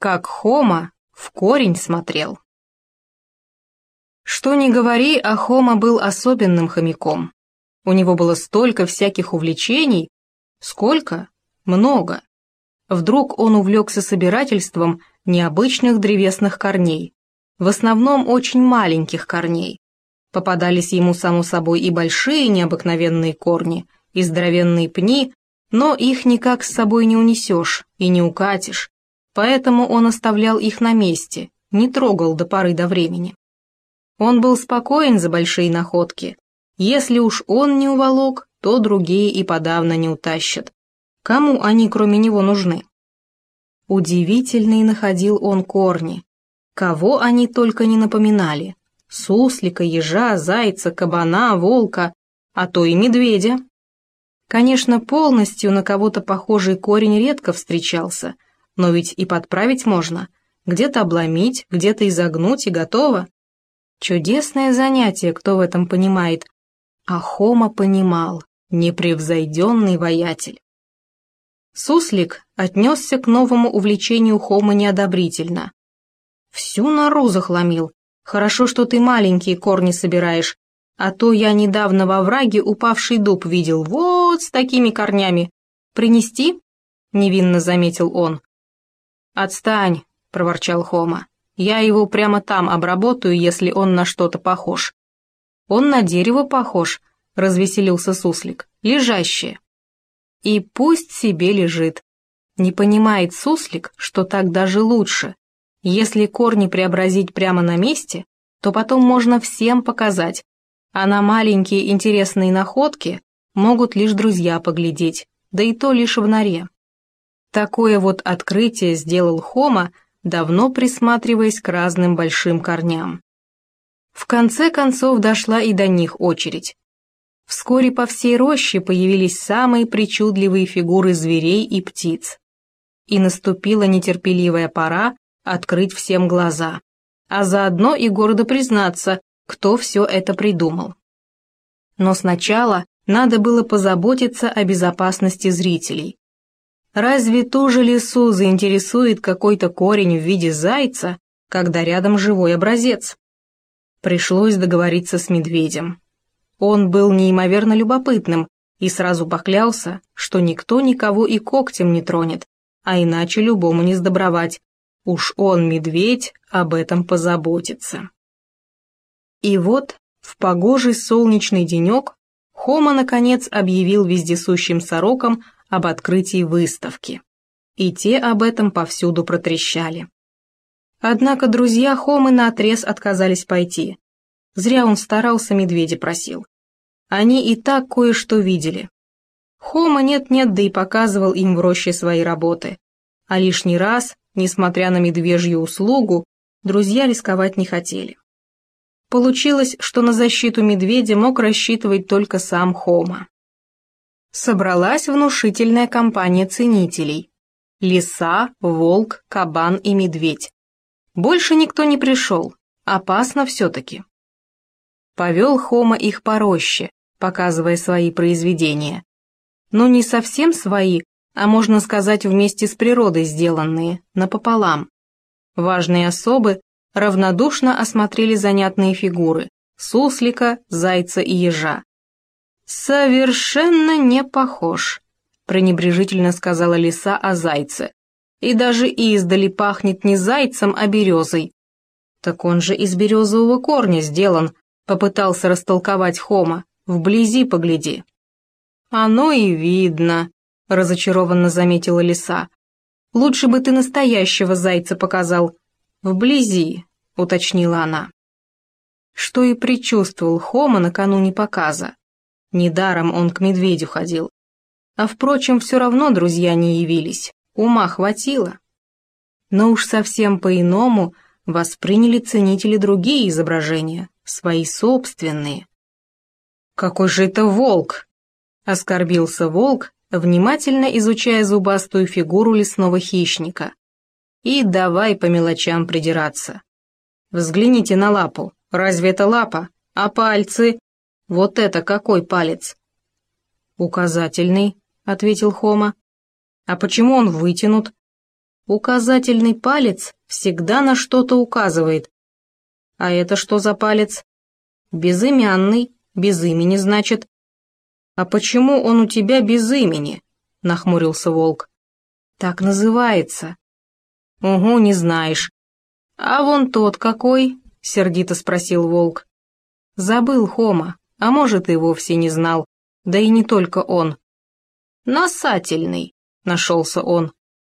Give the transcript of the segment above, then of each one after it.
как Хома в корень смотрел. Что ни говори, а Хома был особенным хомяком. У него было столько всяких увлечений. Сколько? Много. Вдруг он увлекся собирательством необычных древесных корней, в основном очень маленьких корней. Попадались ему, само собой, и большие необыкновенные корни, и здоровенные пни, но их никак с собой не унесешь и не укатишь, поэтому он оставлял их на месте, не трогал до поры до времени. Он был спокоен за большие находки. Если уж он не уволок, то другие и подавно не утащат. Кому они кроме него нужны? Удивительные находил он корни. Кого они только не напоминали. Суслика, ежа, зайца, кабана, волка, а то и медведя. Конечно, полностью на кого-то похожий корень редко встречался, но ведь и подправить можно. Где-то обломить, где-то изогнуть и готово. Чудесное занятие, кто в этом понимает. А Хома понимал, непревзойденный воятель. Суслик отнесся к новому увлечению Хомы неодобрительно. «Всю нору захламил. Хорошо, что ты маленькие корни собираешь, а то я недавно во враге упавший дуб видел вот с такими корнями. Принести?» — невинно заметил он. «Отстань», — проворчал Хома. «Я его прямо там обработаю, если он на что-то похож». «Он на дерево похож», — развеселился Суслик. «Лежащее». «И пусть себе лежит». Не понимает Суслик, что так даже лучше. Если корни преобразить прямо на месте, то потом можно всем показать, а на маленькие интересные находки могут лишь друзья поглядеть, да и то лишь в норе. Такое вот открытие сделал Хома, давно присматриваясь к разным большим корням. В конце концов дошла и до них очередь. Вскоре по всей роще появились самые причудливые фигуры зверей и птиц. И наступила нетерпеливая пора открыть всем глаза, а заодно и гордо признаться, кто все это придумал. Но сначала надо было позаботиться о безопасности зрителей. Разве ту же лису заинтересует какой-то корень в виде зайца, когда рядом живой образец? Пришлось договориться с медведем. Он был неимоверно любопытным и сразу поклялся, что никто никого и когтем не тронет, а иначе любому не сдобровать. Уж он, медведь, об этом позаботится. И вот, в погожий солнечный денек, Хома, наконец, объявил вездесущим сорокам об открытии выставки. И те об этом повсюду протрещали. Однако друзья Хомы наотрез отказались пойти. Зря он старался, медведя просил. Они и так кое-что видели. Хома нет-нет, да и показывал им в роще свои работы. А лишний раз, несмотря на медвежью услугу, друзья рисковать не хотели. Получилось, что на защиту медведя мог рассчитывать только сам Хома. Собралась внушительная компания ценителей. Лиса, волк, кабан и медведь. Больше никто не пришел, опасно все-таки. Повел Хома их по роще, показывая свои произведения. Но не совсем свои, а можно сказать вместе с природой сделанные, напополам. Важные особы равнодушно осмотрели занятные фигуры — суслика, зайца и ежа. «Совершенно не похож», — пренебрежительно сказала лиса о зайце. «И даже издали пахнет не зайцем, а березой». «Так он же из березового корня сделан», — попытался растолковать Хома. «Вблизи погляди». «Оно и видно», — разочарованно заметила лиса. «Лучше бы ты настоящего зайца показал». «Вблизи», — уточнила она. Что и предчувствовал Хома накануне показа. Недаром он к медведю ходил. А впрочем, все равно друзья не явились, ума хватило. Но уж совсем по-иному восприняли ценители другие изображения, свои собственные. «Какой же это волк?» — оскорбился волк, внимательно изучая зубастую фигуру лесного хищника. И давай по мелочам придираться. Взгляните на лапу. Разве это лапа? А пальцы? Вот это какой палец? Указательный, ответил Хома. А почему он вытянут? Указательный палец всегда на что-то указывает. А это что за палец? Безымянный, без имени, значит. А почему он у тебя без имени? Нахмурился волк. Так называется. Угу, не знаешь. А вон тот какой? Сердито спросил волк. Забыл, Хома, а может и вовсе не знал, да и не только он. Насательный, нашелся он.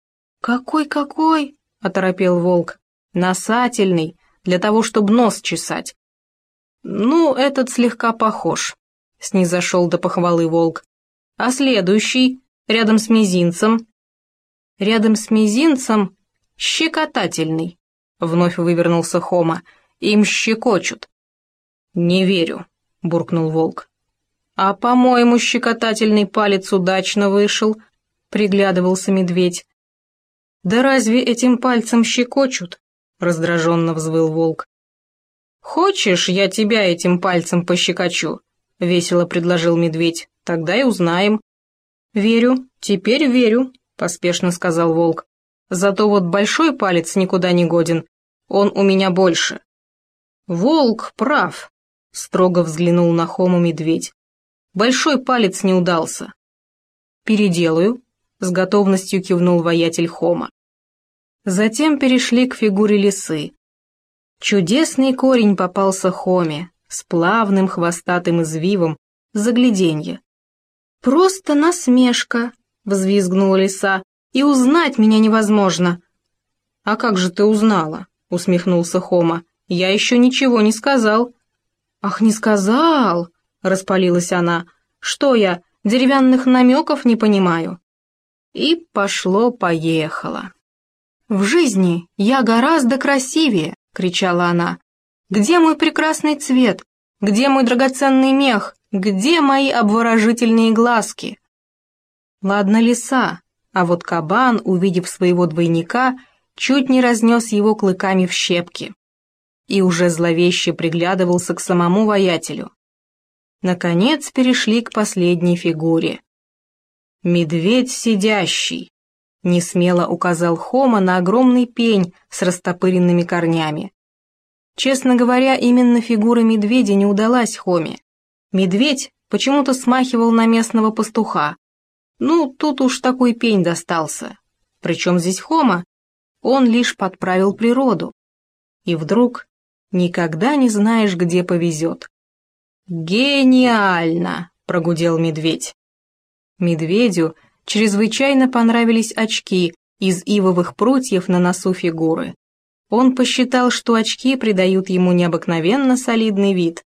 «Какой?» — оторопел волк. «Насательный, для того, чтобы нос чесать». «Ну, этот слегка похож», — снизошел до похвалы волк. «А следующий, рядом с мизинцем?» «Рядом с мизинцем щекотательный», — вновь вывернулся Хома. «Им щекочут». «Не верю», — буркнул волк. «А, по-моему, щекотательный палец удачно вышел», — приглядывался медведь. «Да разве этим пальцем щекочут?» — раздраженно взвыл волк. «Хочешь, я тебя этим пальцем пощекочу?» — весело предложил медведь. «Тогда и узнаем». «Верю, теперь верю», — поспешно сказал волк. «Зато вот большой палец никуда не годен, он у меня больше». «Волк прав», — строго взглянул на Хому медведь. «Большой палец не удался». «Переделаю», — с готовностью кивнул воятель Хома. Затем перешли к фигуре лисы. Чудесный корень попался Хоме, с плавным хвостатым извивом, загляденье. «Просто насмешка», — взвизгнула лиса, — «и узнать меня невозможно». «А как же ты узнала?» — усмехнулся Хома. «Я еще ничего не сказал». «Ах, не сказал!» — распалилась она. «Что я, деревянных намеков не понимаю?» И пошло-поехало. «В жизни я гораздо красивее!» — кричала она. «Где мой прекрасный цвет? Где мой драгоценный мех? Где мои обворожительные глазки?» Ладно, лиса, а вот кабан, увидев своего двойника, чуть не разнес его клыками в щепки и уже зловеще приглядывался к самому воятелю. Наконец перешли к последней фигуре. «Медведь сидящий», — несмело указал Хома на огромный пень с растопыренными корнями. Честно говоря, именно фигура медведя не удалась Хоме. Медведь почему-то смахивал на местного пастуха. Ну, тут уж такой пень достался. Причем здесь Хома? Он лишь подправил природу. И вдруг никогда не знаешь, где повезет. «Гениально!» — прогудел медведь. Медведю чрезвычайно понравились очки из ивовых прутьев на носу фигуры. Он посчитал, что очки придают ему необыкновенно солидный вид.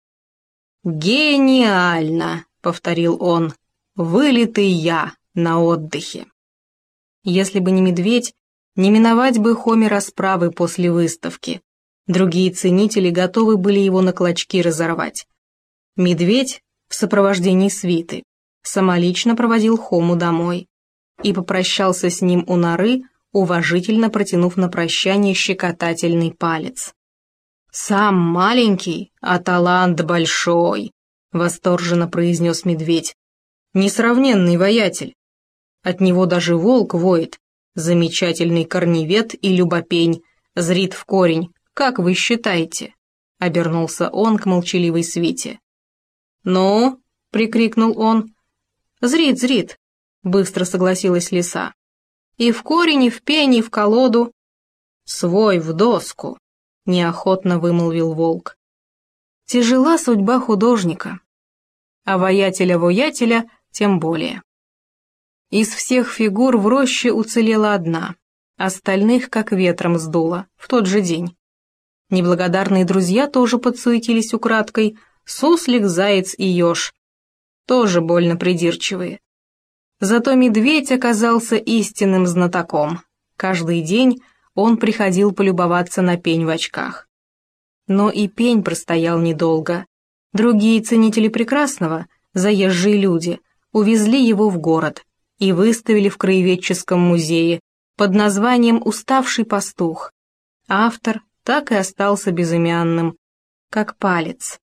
«Гениально!» — повторил он. «Вылитый я на отдыхе». Если бы не медведь, не миновать бы Хоме расправы после выставки. Другие ценители готовы были его на клочки разорвать. Медведь в сопровождении свиты самолично проводил Хому домой и попрощался с ним у норы, уважительно протянув на прощание щекотательный палец. «Сам маленький, а талант большой», — восторженно произнес медведь. «Несравненный воятель. От него даже волк воет. Замечательный корневед и любопень, зрит в корень. Как вы считаете?» — обернулся он к молчаливой свите. «Ну?» — прикрикнул он. «Зрит», — быстро согласилась лиса. «И в корень, и в пень, и в колоду». «Свой в доску», — неохотно вымолвил волк. Тяжела судьба художника, а воятеля тем более. Из всех фигур в роще уцелела одна, остальных как ветром сдуло в тот же день. Неблагодарные друзья тоже подсуетились украдкой, суслик, заяц и еж. Тоже больно придирчивые. Зато медведь оказался истинным знатоком. Каждый день он приходил полюбоваться на пень в очках. Но и пень простоял недолго. Другие ценители прекрасного, заезжие люди, увезли его в город и выставили в краеведческом музее под названием «Уставший пастух». Автор так и остался безымянным, как палец.